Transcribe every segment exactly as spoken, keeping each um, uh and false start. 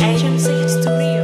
Agency Studio.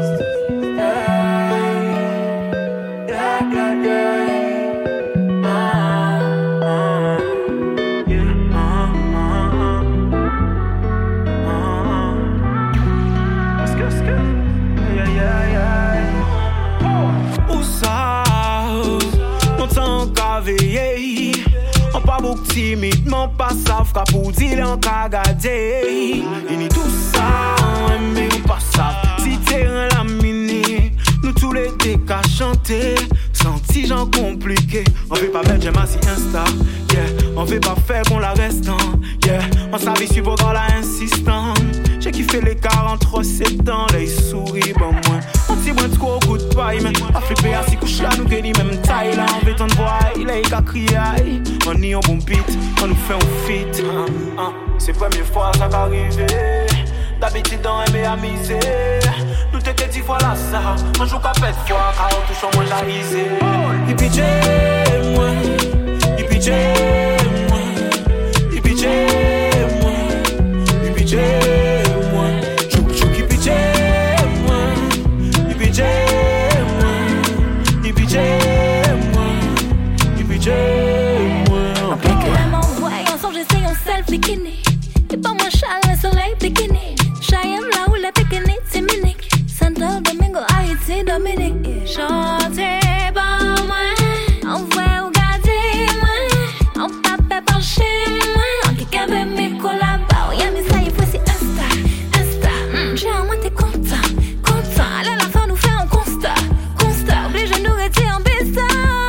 On pas beaucoup timidement pas savent qu'à pour dire en qu'à garder. Et ni tout ça, mais on pas savent. Si t'es un laminé, nous tous les deux qu'à chanter. Senti gens compliqués. On veut pas mettre j'aime assis Insta, yeah. On veut pas faire qu'on la reste en, yeah. On savait suivre quand la insistant. J'ai kiffé l'écart entre sept ans, les souris, bon moi. On t'y boit de quoi au coup de paille, mais pas flipper à six couches là, nous guéris même taille là. On veut ton voix, il est qu'à crier. On y en bon beat, on nous fait un fit. Uh, uh, c'est la première fois ça va arriver. D'habitude on aime amuser. Nous t'étais dix fois là ça. On joue qu'à pète fois, car on touche en moins jarisé. Et puis j'aime-moi, et puis j'aime-moi, et puis j'aime-moi, et puis j'aime-moi. Chouk chouk, et puis j'aime-moi, et puis j'aime-moi, et puis j'aime-moi, et puis j'aime-moi. Vraiment, ouais, ensemble j'essaye en self-bikini. Et pas moi chale, le soleil bikini. Cheyenne là où les bikini, c'est Dominique. Santo Domingo, Haïti, Dominique. Chantez par moi, on voit ou gardez moi. On pape par chez moi, on qui cabe mes collabos. Y'a mes ça, il faut si Insta, Insta. Mm, j'ai un mois t'es content, content. Allez, la fin nous fait un constat, constat. Obligé de nous retirer en bista.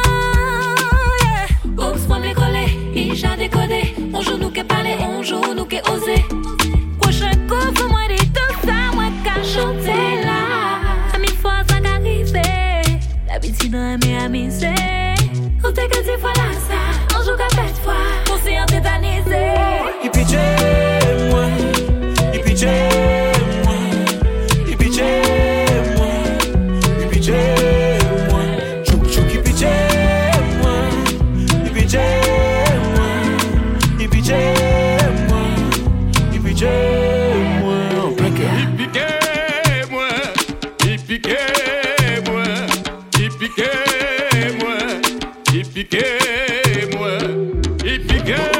Yeah. Oups, pour me les coller, il j'ai décodé. On joue nous qui parler, on joue nous qui oser. Prochain coup, faut moi dire tout ça, moi qu'à chanter là. À mille fois ça qu'arrive. L'habitude on aime amuser. Ou t'es que dix fois là ça, on joue qu'à pète fois. On s'est en tétanisé. Et puis j'aime-moi, et puis j'aime-moi, et puis j'aime-moi, et puis j'aime-moi. Chouk chouk, et puis j'aime-moi, et puis j'aime-moi, et puis j'aime-moi, et puis j'aime-moi. Il piquait-moi, il piquait-moi, il piquait-moi, il piquait-moi, il piquait-moi.